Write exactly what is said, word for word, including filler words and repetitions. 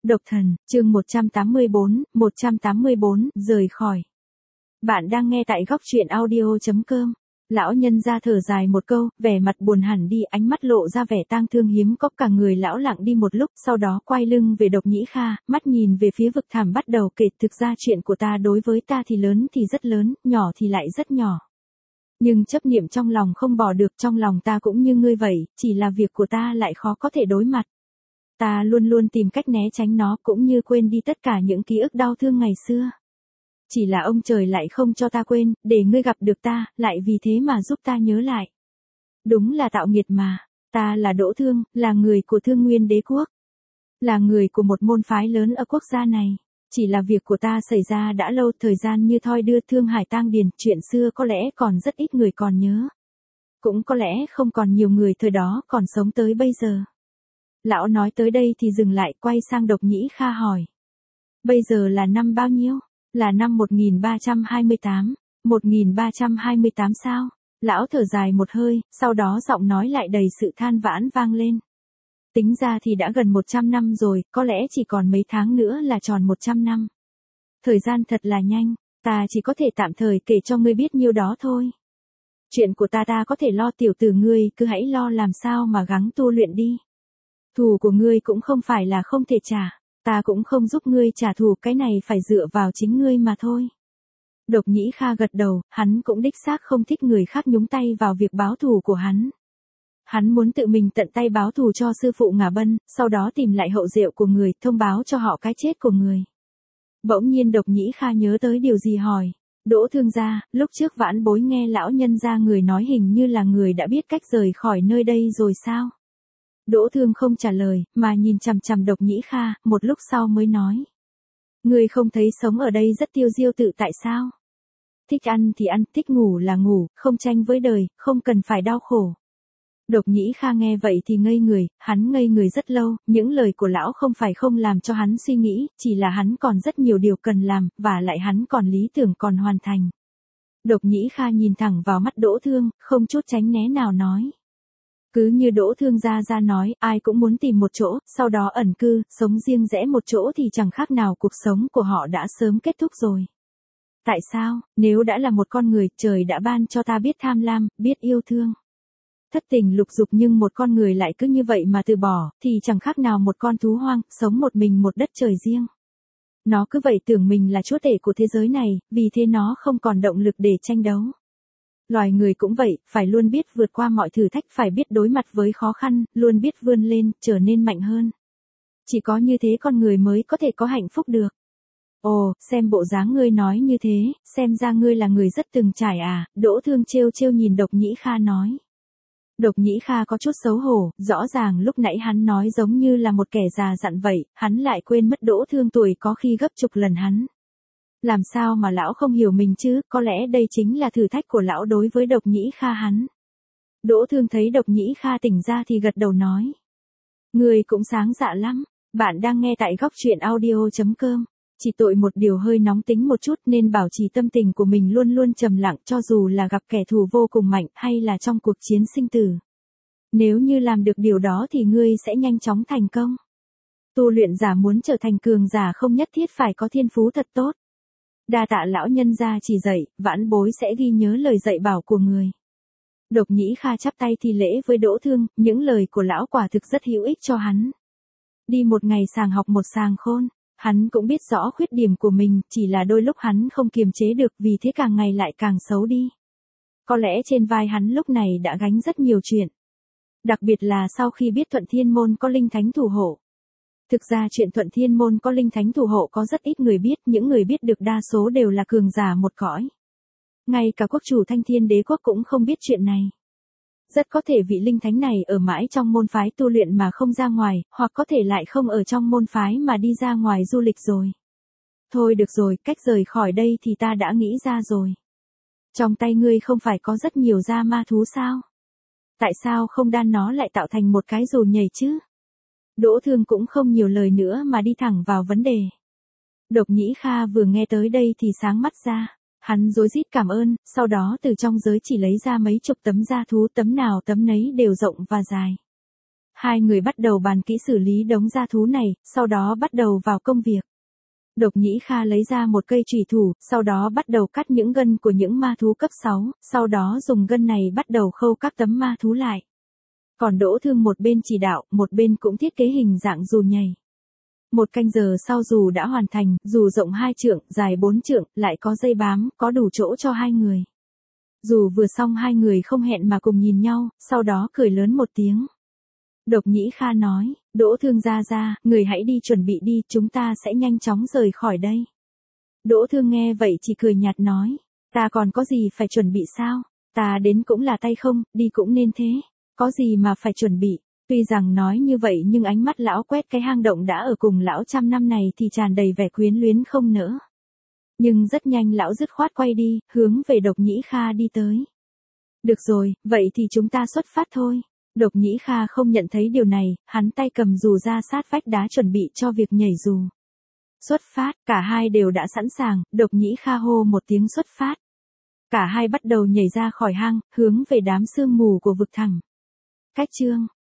Độc thần, chương một trăm tám mươi bốn, một trăm tám mươi bốn, rời khỏi. Bạn đang nghe tại góc truyện audio chấm com. Lão nhân ra thở dài một câu, vẻ mặt buồn hẳn đi, ánh mắt lộ ra vẻ tang thương hiếm có, cả người lão lặng đi một lúc, sau đó quay lưng về Độc Nhĩ Kha, mắt nhìn về phía vực thẳm bắt đầu kể, thực ra chuyện của ta đối với ta thì lớn thì rất lớn, nhỏ thì lại rất nhỏ. Nhưng chấp niệm trong lòng không bỏ được, trong lòng ta cũng như ngươi vậy, chỉ là việc của ta lại khó có thể đối mặt. Ta luôn luôn tìm cách né tránh nó, cũng như quên đi tất cả những ký ức đau thương ngày xưa. Chỉ là ông trời lại không cho ta quên, để ngươi gặp được ta, lại vì thế mà giúp ta nhớ lại. Đúng là tạo nghiệt mà, ta là Đỗ Thương, là người của Thương Nguyên Đế Quốc. Là người của một môn phái lớn ở quốc gia này. Chỉ là việc của ta xảy ra đã lâu, thời gian như thoi đưa, Thương Hải tang điền, chuyện xưa có lẽ còn rất ít người còn nhớ. Cũng có lẽ không còn nhiều người thời đó còn sống tới bây giờ. Lão nói tới đây thì dừng lại, quay sang Độc Nhĩ Kha hỏi. Bây giờ là năm bao nhiêu? Là năm một nghìn ba trăm hai mươi tám. một nghìn ba trăm hai mươi tám sao? Lão thở dài một hơi, sau đó giọng nói lại đầy sự than vãn vang lên. Tính ra thì đã gần một trăm năm rồi, có lẽ chỉ còn mấy tháng nữa là tròn một trăm năm. Thời gian thật là nhanh, ta chỉ có thể tạm thời kể cho ngươi biết nhiêu đó thôi. Chuyện của ta ta có thể lo, tiểu tử ngươi cứ hãy lo làm sao mà gắng tu luyện đi. Thù của ngươi cũng không phải là không thể trả, ta cũng không giúp ngươi trả thù, cái này phải dựa vào chính ngươi mà thôi. Độc Nhĩ Kha gật đầu, hắn cũng đích xác không thích người khác nhúng tay vào việc báo thù của hắn. Hắn muốn tự mình tận tay báo thù cho sư phụ Ngả Bân, sau đó tìm lại hậu diệu của người, thông báo cho họ cái chết của người. Bỗng nhiên Độc Nhĩ Kha nhớ tới điều gì hỏi. Đỗ Thương gia, lúc trước vãn bối nghe lão nhân gia người nói hình như là người đã biết cách rời khỏi nơi đây rồi sao? Đỗ Thương không trả lời, mà nhìn chằm chằm Độc Nhĩ Kha, một lúc sau mới nói. Ngươi không thấy sống ở đây rất tiêu diêu tự tại sao? Thích ăn thì ăn, thích ngủ là ngủ, không tranh với đời, không cần phải đau khổ. Độc Nhĩ Kha nghe vậy thì ngây người, hắn ngây người rất lâu, những lời của lão không phải không làm cho hắn suy nghĩ, chỉ là hắn còn rất nhiều điều cần làm, và lại hắn còn lý tưởng còn hoàn thành. Độc Nhĩ Kha nhìn thẳng vào mắt Đỗ Thương, không chút tránh né nào nói. Cứ như Đỗ Thương gia gia nói, ai cũng muốn tìm một chỗ, sau đó ẩn cư, sống riêng rẽ một chỗ thì chẳng khác nào cuộc sống của họ đã sớm kết thúc rồi. Tại sao, nếu đã là một con người, trời đã ban cho ta biết tham lam, biết yêu thương. Thất tình lục dục, nhưng một con người lại cứ như vậy mà từ bỏ, thì chẳng khác nào một con thú hoang, sống một mình một đất trời riêng. Nó cứ vậy tưởng mình là chúa tể của thế giới này, vì thế nó không còn động lực để tranh đấu. Loài người cũng vậy, phải luôn biết vượt qua mọi thử thách, phải biết đối mặt với khó khăn, luôn biết vươn lên, trở nên mạnh hơn. Chỉ có như thế con người mới có thể có hạnh phúc được. Ồ, xem bộ dáng ngươi nói như thế, xem ra ngươi là người rất từng trải à, Đỗ Thương trêu trêu nhìn Độc Nhĩ Kha nói. Độc Nhĩ Kha có chút xấu hổ, rõ ràng lúc nãy hắn nói giống như là một kẻ già dặn vậy, hắn lại quên mất Đỗ Thương tuổi có khi gấp chục lần hắn. Làm sao mà lão không hiểu mình chứ, có lẽ đây chính là thử thách của lão đối với Độc Nhĩ Kha hắn. Đỗ Thương thấy Độc Nhĩ Kha tỉnh ra thì gật đầu nói. Người cũng sáng dạ lắm, bạn đang nghe tại góc truyện audio chấm com. Chỉ tội một điều hơi nóng tính một chút nên bảo trì tâm tình của mình luôn luôn trầm lặng, cho dù là gặp kẻ thù vô cùng mạnh hay là trong cuộc chiến sinh tử. Nếu như làm được điều đó thì ngươi sẽ nhanh chóng thành công. Tu luyện giả muốn trở thành cường giả không nhất thiết phải có thiên phú thật tốt. Đa tạ lão nhân gia chỉ dạy, vãn bối sẽ ghi nhớ lời dạy bảo của người. Độc Nhĩ Kha chắp tay thi lễ với Đỗ Thương, những lời của lão quả thực rất hữu ích cho hắn. Đi một ngày sàng học một sàng khôn, hắn cũng biết rõ khuyết điểm của mình, chỉ là đôi lúc hắn không kiềm chế được, vì thế càng ngày lại càng xấu đi. Có lẽ trên vai hắn lúc này đã gánh rất nhiều chuyện. Đặc biệt là sau khi biết Thuận Thiên Môn có linh thánh thủ hộ. Thực ra chuyện Thuận Thiên Môn có linh thánh thủ hộ có rất ít người biết, những người biết được đa số đều là cường giả một cõi. Ngay cả quốc chủ Thanh Thiên Đế Quốc cũng không biết chuyện này. Rất có thể vị linh thánh này ở mãi trong môn phái tu luyện mà không ra ngoài, hoặc có thể lại không ở trong môn phái mà đi ra ngoài du lịch rồi. Thôi được rồi, cách rời khỏi đây thì ta đã nghĩ ra rồi. Trong tay ngươi không phải có rất nhiều da ma thú sao? Tại sao không đan nó lại tạo thành một cái dù nhảy chứ? Đỗ Thương cũng không nhiều lời nữa mà đi thẳng vào vấn đề. Độc Nhĩ Kha vừa nghe tới đây thì sáng mắt ra. Hắn rối rít cảm ơn, sau đó từ trong giới chỉ lấy ra mấy chục tấm da thú, tấm nào tấm nấy đều rộng và dài. Hai người bắt đầu bàn kỹ xử lý đống gia thú này, sau đó bắt đầu vào công việc. Độc Nhĩ Kha lấy ra một cây chùy thủ, sau đó bắt đầu cắt những gân của những ma thú cấp sáu, sau đó dùng gân này bắt đầu khâu các tấm ma thú lại. Còn Đỗ Thương một bên chỉ đạo, một bên cũng thiết kế hình dạng dù nhảy. Một canh giờ sau dù đã hoàn thành, dù rộng hai trượng, dài bốn trượng, lại có dây bám, có đủ chỗ cho hai người. Dù vừa xong hai người không hẹn mà cùng nhìn nhau, sau đó cười lớn một tiếng. Độc Nhĩ Kha nói, Đỗ Thương gia gia, người hãy đi chuẩn bị đi, chúng ta sẽ nhanh chóng rời khỏi đây. Đỗ Thương nghe vậy chỉ cười nhạt nói, ta còn có gì phải chuẩn bị sao, ta đến cũng là tay không, đi cũng nên thế, có gì mà phải chuẩn bị. Tuy rằng nói như vậy nhưng ánh mắt lão quét cái hang động đã ở cùng lão trăm năm này thì tràn đầy vẻ quyến luyến không nỡ. Nhưng rất nhanh lão dứt khoát quay đi, hướng về Độc Nhĩ Kha đi tới. Được rồi, vậy thì chúng ta xuất phát thôi. Độc Nhĩ Kha không nhận thấy điều này, hắn tay cầm dù ra sát vách đá chuẩn bị cho việc nhảy dù. Xuất phát, cả hai đều đã sẵn sàng, Độc Nhĩ Kha hô một tiếng xuất phát. Cả hai bắt đầu nhảy ra khỏi hang, hướng về đám sương mù của vực thẳm. Cách chương